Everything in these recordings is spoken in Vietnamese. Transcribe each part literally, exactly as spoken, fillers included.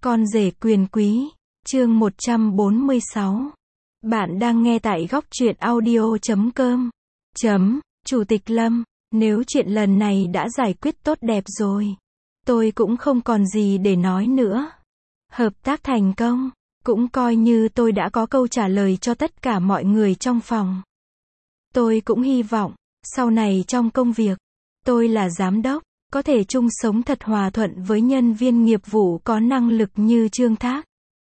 Con rể quyền quý, chương một trăm bốn mươi sáu. Bạn đang nghe tại góc truyện audio chấm com. Chấm, Chủ tịch Lâm, nếu chuyện lần này đã giải quyết tốt đẹp rồi, tôi cũng không còn gì để nói nữa. Hợp tác thành công, cũng coi như tôi đã có câu trả lời cho tất cả mọi người trong phòng. Tôi cũng hy vọng, sau này trong công việc, tôi là giám đốc, có thể chung sống thật hòa thuận với nhân viên nghiệp vụ có năng lực như Trương Thác.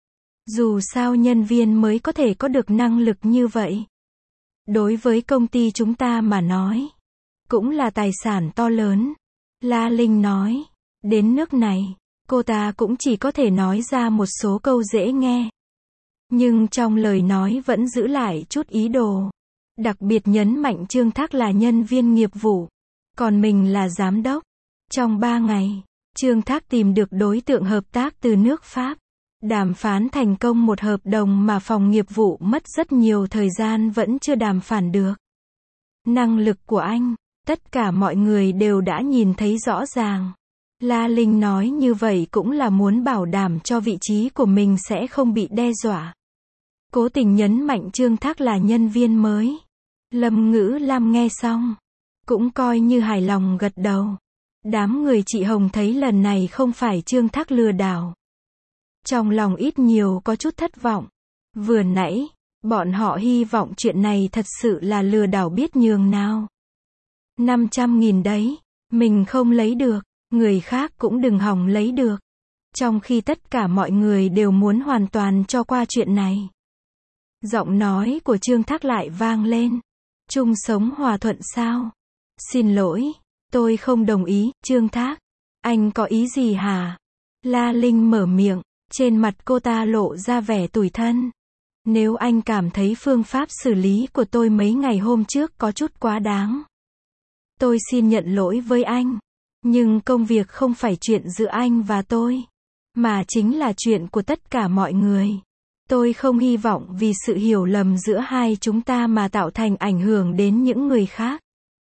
Dù sao nhân viên mới có thể có được năng lực như vậy. Đối với công ty chúng ta mà nói, cũng là tài sản to lớn. La Linh nói, đến nước này, cô ta cũng chỉ có thể nói ra một số câu dễ nghe. Nhưng trong lời nói vẫn giữ lại chút ý đồ. Đặc biệt nhấn mạnh Trương Thác là nhân viên nghiệp vụ, còn mình là giám đốc. Trong ba ngày, Trương Thác tìm được đối tượng hợp tác từ nước Pháp. Đàm phán thành công một hợp đồng mà phòng nghiệp vụ mất rất nhiều thời gian vẫn chưa đàm phán được. Năng lực của anh, tất cả mọi người đều đã nhìn thấy rõ ràng. La Linh nói như vậy cũng là muốn bảo đảm cho vị trí của mình sẽ không bị đe dọa. Cố tình nhấn mạnh Trương Thác là nhân viên mới. Lâm Ngữ Lam nghe xong, cũng coi như hài lòng gật đầu. Đám người chị Hồng thấy lần này không phải Trương Thác lừa đảo. Trong lòng ít nhiều có chút thất vọng. Vừa nãy, bọn họ hy vọng chuyện này thật sự là lừa đảo biết nhường nào. năm trăm nghìn đấy, mình không lấy được, người khác cũng đừng hòng lấy được. Trong khi tất cả mọi người đều muốn hoàn toàn cho qua chuyện này. Giọng nói của Trương Thác lại vang lên. Chung sống hòa thuận sao? Xin lỗi, tôi không đồng ý, Trương Thác. Anh có ý gì hả? La Linh mở miệng, trên mặt cô ta lộ ra vẻ tủi thân. Nếu anh cảm thấy phương pháp xử lý của tôi mấy ngày hôm trước có chút quá đáng, tôi xin nhận lỗi với anh. Nhưng công việc không phải chuyện giữa anh và tôi, mà chính là chuyện của tất cả mọi người. Tôi không hy vọng vì sự hiểu lầm giữa hai chúng ta mà tạo thành ảnh hưởng đến những người khác.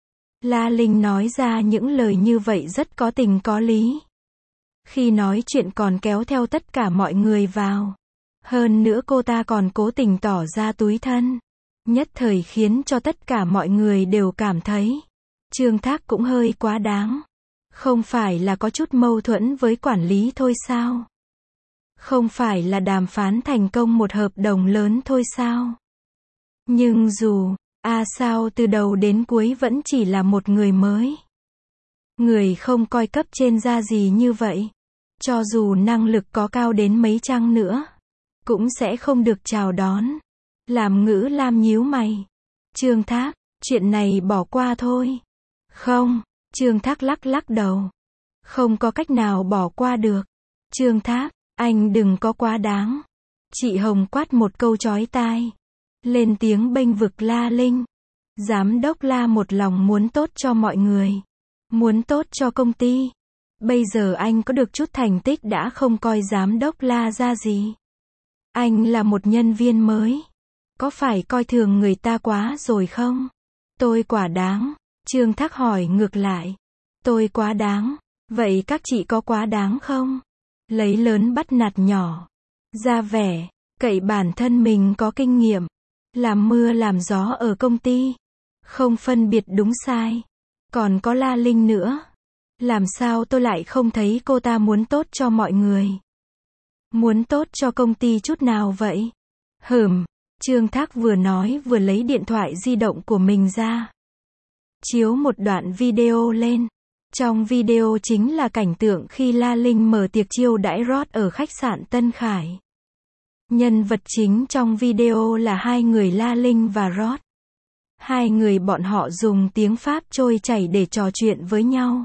La Linh nói ra những lời như vậy rất có tình có lý. Khi nói chuyện còn kéo theo tất cả mọi người vào. Hơn nữa cô ta còn cố tình tỏ ra tủi thân. Nhất thời khiến cho tất cả mọi người đều cảm thấy Trương Thác cũng hơi quá đáng. Không phải là có chút mâu thuẫn với quản lý thôi sao? Không phải là đàm phán thành công một hợp đồng lớn thôi sao? Nhưng dù, à sao từ đầu đến cuối vẫn chỉ là một người mới. Người không coi cấp trên ra gì như vậy. Cho dù năng lực có cao đến mấy chăng nữa, cũng sẽ không được chào đón. Làm Ngữ Lam nhíu mày. Trương Thác, chuyện này bỏ qua thôi. Không, Trương Thác lắc lắc đầu. Không có cách nào bỏ qua được. Trương Thác, anh đừng có quá đáng. Chị Hồng quát một câu chói tai. Lên tiếng bênh vực La Linh. Giám đốc La một lòng muốn tốt cho mọi người. Muốn tốt cho công ty. Bây giờ anh có được chút thành tích đã không coi giám đốc La ra gì. Anh là một nhân viên mới. Có phải coi thường người ta quá rồi không? Tôi quá đáng. Trương Thác hỏi ngược lại. Tôi quá đáng. Vậy các chị có quá đáng không? Lấy lớn bắt nạt nhỏ. Ra vẻ, cậy bản thân mình có kinh nghiệm. Làm mưa làm gió ở công ty. Không phân biệt đúng sai. Còn có La Linh nữa. Làm sao tôi lại không thấy cô ta muốn tốt cho mọi người? Muốn tốt cho công ty chút nào vậy? Hừm, Trương Thác vừa nói vừa lấy điện thoại di động của mình ra. Chiếu một đoạn video lên. Trong video chính là cảnh tượng khi La Linh mở tiệc chiêu đãi Rod ở khách sạn Tân Khải. Nhân vật chính trong video là hai người La Linh và Rod. Hai người bọn họ dùng tiếng Pháp trôi chảy để trò chuyện với nhau.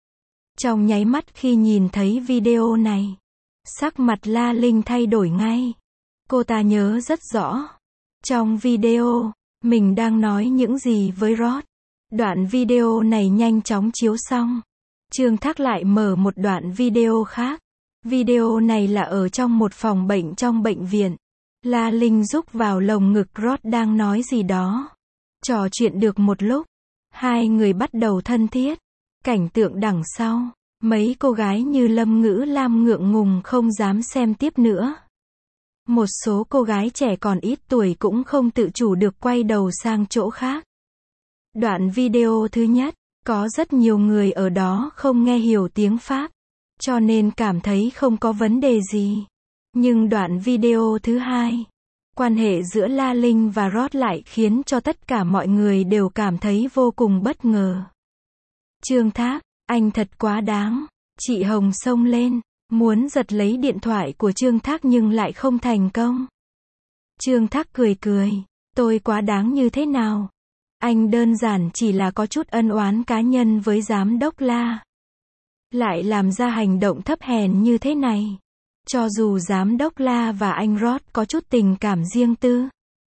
Trong nháy mắt khi nhìn thấy video này, sắc mặt La Linh thay đổi ngay. Cô ta nhớ rất rõ. Trong video, mình đang nói những gì với Rod. Đoạn video này nhanh chóng chiếu xong. Trương Thác lại mở một đoạn video khác. Video này là ở trong một phòng bệnh trong bệnh viện. La Linh rúc vào lồng ngực Rod đang nói gì đó. Trò chuyện được một lúc, hai người bắt đầu thân thiết. Cảnh tượng đằng sau, Mấy cô gái như Lâm Ngữ Lam ngượng ngùng không dám xem tiếp nữa. Một số cô gái trẻ còn ít tuổi cũng không tự chủ được quay đầu sang chỗ khác. Đoạn video thứ nhất, có rất nhiều người ở đó không nghe hiểu tiếng Pháp, cho nên cảm thấy không có vấn đề gì. Nhưng đoạn video thứ hai, quan hệ giữa La Linh và Rod lại khiến cho tất cả mọi người đều cảm thấy vô cùng bất ngờ. Trương Thác, anh thật quá đáng. Chị Hồng xông lên, muốn giật lấy điện thoại của Trương Thác nhưng lại không thành công. Trương Thác cười cười, tôi quá đáng như thế nào? Anh đơn giản chỉ là có chút ân oán cá nhân với giám đốc La. Lại làm ra hành động thấp hèn như thế này. Cho dù giám đốc La và anh Rod có chút tình cảm riêng tư,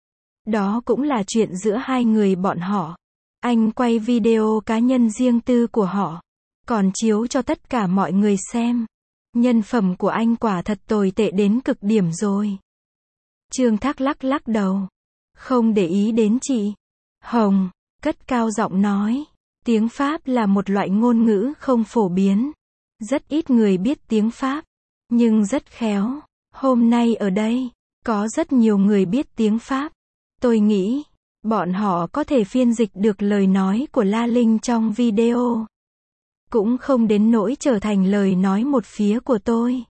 đó cũng là chuyện giữa hai người bọn họ. Anh quay video cá nhân riêng tư của họ, còn chiếu cho tất cả mọi người xem. Nhân phẩm của anh quả thật tồi tệ đến cực điểm rồi. Trương Thác lắc lắc đầu, không để ý đến chị Hồng, cất cao giọng nói, tiếng Pháp là một loại ngôn ngữ không phổ biến. Rất ít người biết tiếng Pháp, nhưng rất khéo. Hôm nay ở đây, có rất nhiều người biết tiếng Pháp. Tôi nghĩ, bọn họ có thể phiên dịch được lời nói của La Linh trong video. Cũng không đến nỗi trở thành lời nói một phía của tôi.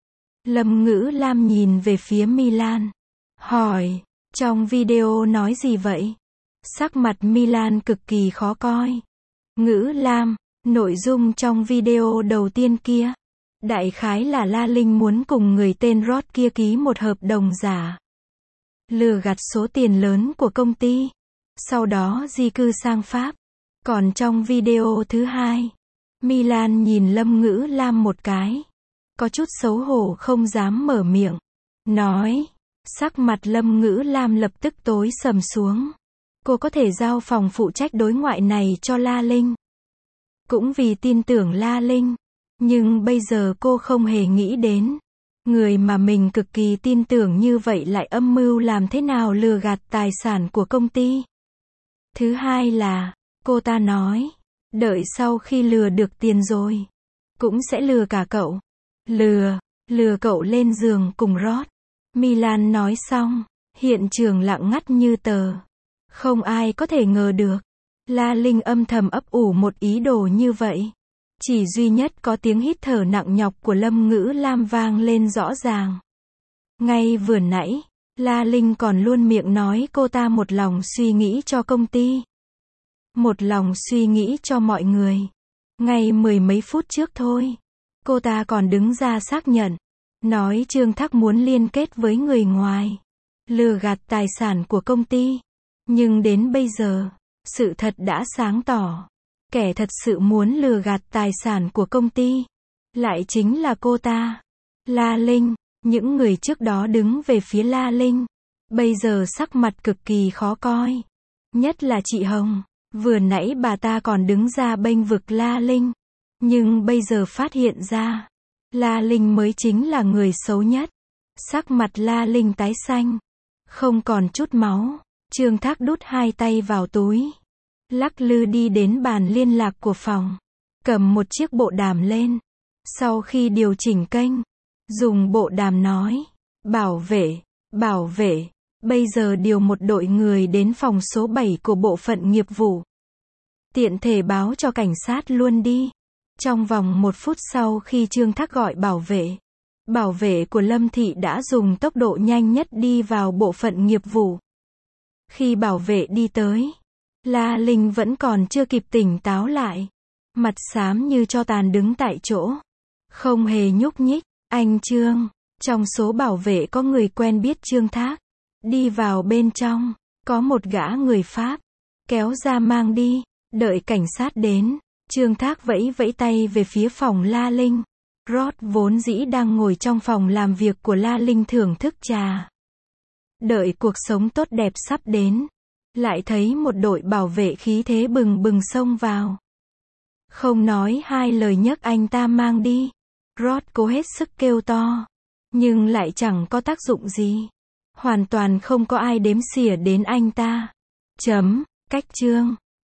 Lâm Ngữ Lam nhìn về phía Milan, hỏi, trong video nói gì vậy? Sắc mặt Milan cực kỳ khó coi. Ngữ Lam, nội dung trong video đầu tiên kia, đại khái là La Linh muốn cùng người tên Rod kia ký một hợp đồng giả, lừa gạt số tiền lớn của công ty, sau đó di cư sang Pháp. Còn trong video thứ hai, Milan nhìn Lâm Ngữ Lam một cái, có chút xấu hổ không dám mở miệng, nói, sắc mặt Lâm Ngữ Lam lập tức tối sầm xuống. Cô có thể giao phòng phụ trách đối ngoại này cho La Linh, cũng vì tin tưởng La Linh, nhưng bây giờ cô không hề nghĩ đến, người mà mình cực kỳ tin tưởng như vậy lại âm mưu làm thế nào lừa gạt tài sản của công ty. Thứ hai là, cô ta nói, đợi sau khi lừa được tiền rồi, cũng sẽ lừa cả cậu. Lừa, lừa cậu lên giường cùng Rod. Milan nói xong, hiện trường lặng ngắt như tờ. Không ai có thể ngờ được, La Linh âm thầm ấp ủ một ý đồ như vậy. Chỉ duy nhất có tiếng hít thở nặng nhọc của Lâm Ngữ Lam vang lên rõ ràng. Ngay vừa nãy, La Linh còn luôn miệng nói cô ta một lòng suy nghĩ cho công ty, một lòng suy nghĩ cho mọi người. Ngay mười mấy phút trước thôi, cô ta còn đứng ra xác nhận, nói Trương Thác muốn liên kết với người ngoài, lừa gạt tài sản của công ty. Nhưng đến bây giờ, sự thật đã sáng tỏ. Kẻ thật sự muốn lừa gạt tài sản của công ty, lại chính là cô ta. La Linh, những người trước đó đứng về phía La Linh, bây giờ sắc mặt cực kỳ khó coi. Nhất là chị Hồng, vừa nãy bà ta còn đứng ra bênh vực La Linh. Nhưng bây giờ phát hiện ra, La Linh mới chính là người xấu nhất. Sắc mặt La Linh tái xanh, không còn chút máu. Trương Thác đút hai tay vào túi, lắc lư đi đến bàn liên lạc của phòng, cầm một chiếc bộ đàm lên. Sau khi điều chỉnh kênh, dùng bộ đàm nói, bảo vệ, bảo vệ, bây giờ điều một đội người đến phòng số bảy của bộ phận nghiệp vụ. Tiện thể báo cho cảnh sát luôn đi. Trong vòng một phút sau khi Trương Thác gọi bảo vệ, bảo vệ của Lâm Thị đã dùng tốc độ nhanh nhất đi vào bộ phận nghiệp vụ. Khi bảo vệ đi tới, La Linh vẫn còn chưa kịp tỉnh táo lại, mặt xám như tro tàn đứng tại chỗ, không hề nhúc nhích. Anh Trương, trong số bảo vệ có người quen biết Trương Thác, đi vào bên trong, có một gã người Pháp, kéo ra mang đi. Đợi cảnh sát đến, Trương Thác vẫy vẫy tay về phía phòng La Linh. Rod vốn dĩ đang ngồi trong phòng làm việc của La Linh thưởng thức trà, đợi cuộc sống tốt đẹp sắp đến, lại thấy một đội bảo vệ khí thế bừng bừng xông vào. Không nói hai lời nhấc anh ta mang đi. Rod cố hết sức kêu to, nhưng lại chẳng có tác dụng gì. Hoàn toàn không có ai đếm xỉa đến anh ta. Chấm, cách chương.